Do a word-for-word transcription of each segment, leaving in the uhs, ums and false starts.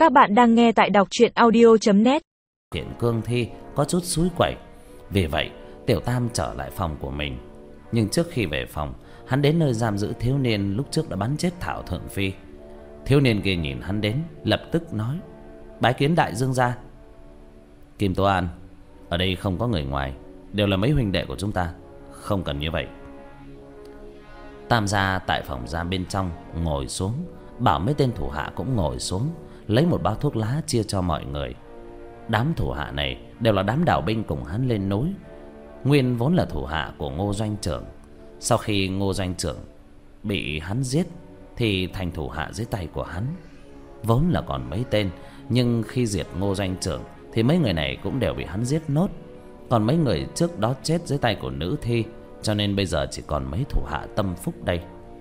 Các bạn đang nghe tại đọc truyện audio chấm net. Kiện cương thi có chút xúi quẩy. Vì vậy Tiểu Tam trở lại phòng của mình. Nhưng trước khi về phòng, hắn đến nơi giam giữ thiếu niên lúc trước đã bắn chết Thảo Thượng Phi. Thiếu niên kia nhìn hắn đến, lập tức nói: bái kiến đại dương gia. Kim Tố An, ở đây không có người ngoài, đều là mấy huynh đệ của chúng ta, không cần như vậy. Tam gia tại phòng giam bên trong ngồi xuống, bảo mấy tên thủ hạ cũng ngồi xuống, lấy một bao thuốc lá chia cho mọi người. Đám thủ hạ này đều là đám đạo binh cùng hắn lên núi, nguyên vốn là thủ hạ của Ngô doanh trưởng. Sau khi Ngô doanh trưởng bị hắn giết thì thành thủ hạ dưới tay của hắn. Vốn là còn mấy tên, nhưng khi diệt Ngô doanh trưởng thì mấy người này cũng đều bị hắn giết nốt. Còn mấy người trước đó chết dưới tay của nữ thi, cho nên bây giờ chỉ còn mấy thủ hạ tâm phúc đây.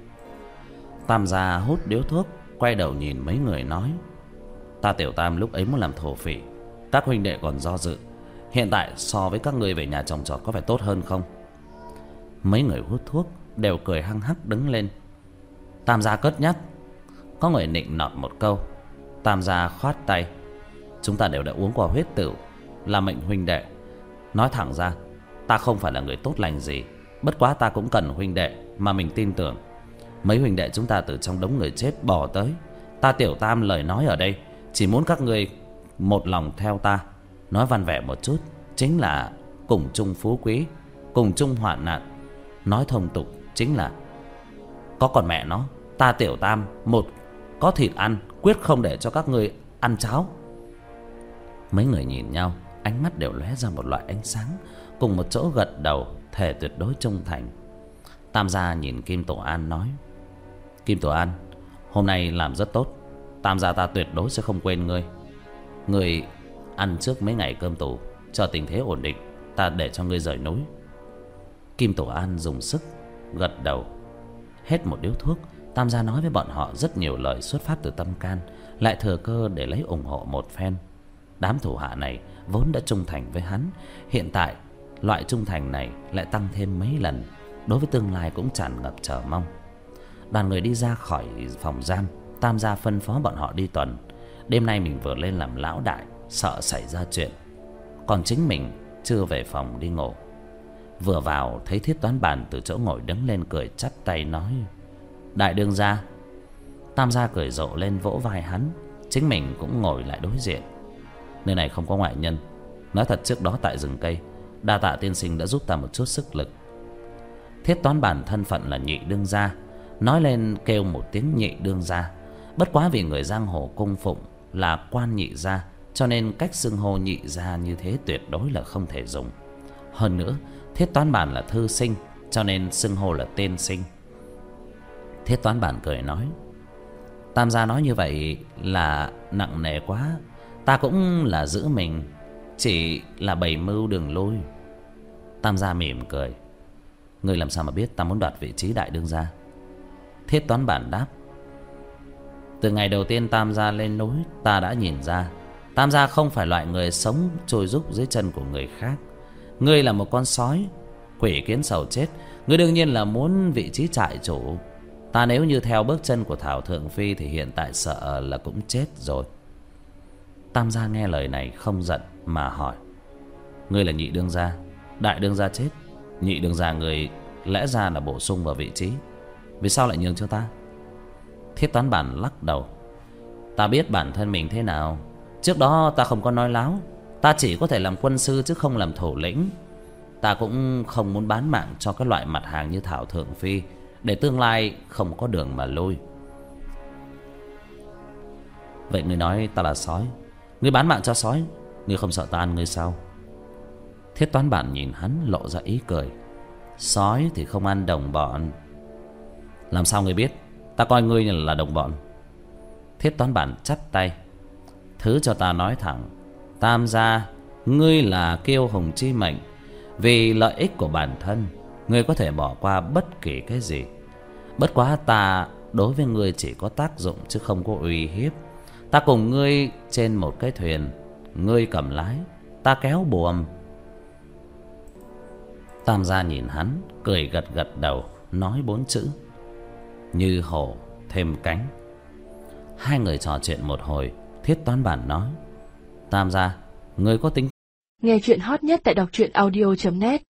Tam gia hút điếu thuốc, quay đầu nhìn mấy người nói: ta Tiểu Tam lúc ấy muốn làm thổ phỉ, các huynh đệ còn do dự. Hiện tại so với các ngươi về nhà trồng trọt có phải tốt hơn không? Mấy người hút thuốc đều cười hăng hắc đứng lên. Tam gia cất nhắc. Có người nịnh nọt một câu. Tam gia khoát tay: chúng ta đều đã uống qua huyết tửu, là mệnh huynh đệ. Nói thẳng ra, ta không phải là người tốt lành gì, bất quá ta cũng cần huynh đệ mà mình tin tưởng. Mấy huynh đệ chúng ta từ trong đống người chết bỏ tới, ta Tiểu Tam lời nói ở đây chỉ muốn các ngươi một lòng theo ta. Nói văn vẻ một chút, chính là cùng chung phú quý, cùng chung hoạn nạn. Nói thông tục chính là có còn mẹ nó, ta Tiểu Tam một có thịt ăn, quyết không để cho các ngươi ăn cháo. Mấy người nhìn nhau, ánh mắt đều lóe ra một loại ánh sáng, cùng một chỗ gật đầu thề tuyệt đối trung thành. Tam gia nhìn Kim Tổ An nói: Kim Tổ An, hôm nay làm rất tốt, Tam gia ta tuyệt đối sẽ không quên ngươi. Ngươi ăn trước mấy ngày cơm tù, chờ tình thế ổn định, ta để cho ngươi rời núi. Kim Tổ An dùng sức gật đầu. Hết một điếu thuốc, Tam gia nói với bọn họ rất nhiều lời xuất phát từ tâm can, lại thừa cơ để lấy ủng hộ một phen. Đám thủ hạ này vốn đã trung thành với hắn, hiện tại loại trung thành này lại tăng thêm mấy lần, đối với tương lai cũng tràn ngập chờ mong. Đoàn người đi ra khỏi phòng giam, Tam gia phân phó bọn họ đi tuần. Đêm nay mình vừa lên làm lão đại, sợ xảy ra chuyện, còn chính mình chưa về phòng đi ngủ. Vừa vào thấy Thiết Toán Bản từ chỗ ngồi đứng lên, cười chắp tay nói: đại đương gia. Tam gia cười rộ lên vỗ vai hắn, chính mình cũng ngồi lại đối diện. Nơi này không có ngoại nhân, nói thật trước đó tại rừng cây, đa tạ tiên sinh đã giúp ta một chút sức lực. Thiết Toán Bản thân phận là nhị đương gia, nói lên kêu một tiếng nhị đương gia. Bất quá vì người giang hồ cung phụng là quan nhị gia, cho nên cách xưng hô nhị gia như thế tuyệt đối là không thể dùng. Hơn nữa Thiết Toán Bản là thư sinh, cho nên xưng hô là tên sinh. Thiết Toán Bản cười nói: Tam gia nói như vậy là nặng nề quá, ta cũng là giữ mình, chỉ là bày mưu đường lui. Tam gia mỉm cười: ngươi làm sao mà biết ta muốn đoạt vị trí đại đương gia? Thiết Toán Bản đáp: từ ngày đầu tiên Tam gia lên núi, ta đã nhìn ra Tam gia không phải loại người sống trôi rúc dưới chân của người khác. Ngươi là một con sói, quỷ kiến sầu chết, ngươi đương nhiên là muốn vị trí trại chủ. Ta nếu như theo bước chân của Thảo Thượng Phi thì hiện tại sợ là cũng chết rồi. Tam gia nghe lời này không giận mà hỏi: ngươi là nhị đương gia, đại đương gia chết, nhị đương gia người lẽ ra là bổ sung vào vị trí, vì sao lại nhường cho ta? Thiết Toán Bản lắc đầu: ta biết bản thân mình thế nào, trước đó ta không có nói láo, ta chỉ có thể làm quân sư chứ không làm thủ lĩnh. Ta cũng không muốn bán mạng cho các loại mặt hàng như Thảo Thượng Phi, để tương lai không có đường mà lui. Vậy ngươi nói ta là sói, ngươi bán mạng cho sói, ngươi không sợ ta ăn ngươi sao? Thiết Toán Bản nhìn hắn lộ ra ý cười: sói thì không ăn đồng bọn. Làm sao ngươi biết ta coi ngươi là đồng bọn? Thiết Toán Bản chắp tay: thứ cho ta nói thẳng, Tam gia, ngươi là kiêu hùng chi mệnh, vì lợi ích của bản thân ngươi có thể bỏ qua bất kỳ cái gì. Bất quá ta đối với ngươi chỉ có tác dụng chứ không có uy hiếp. Ta cùng ngươi trên một cái thuyền, ngươi cầm lái, ta kéo buồm. Tam gia nhìn hắn cười gật gật đầu, nói bốn chữ: như hổ thêm cánh. Hai người trò chuyện một hồi, Thiết Toán Bản nói: Tam gia, người có tính. Nghe chuyện hot nhất tại đọc truyện audio chấm net.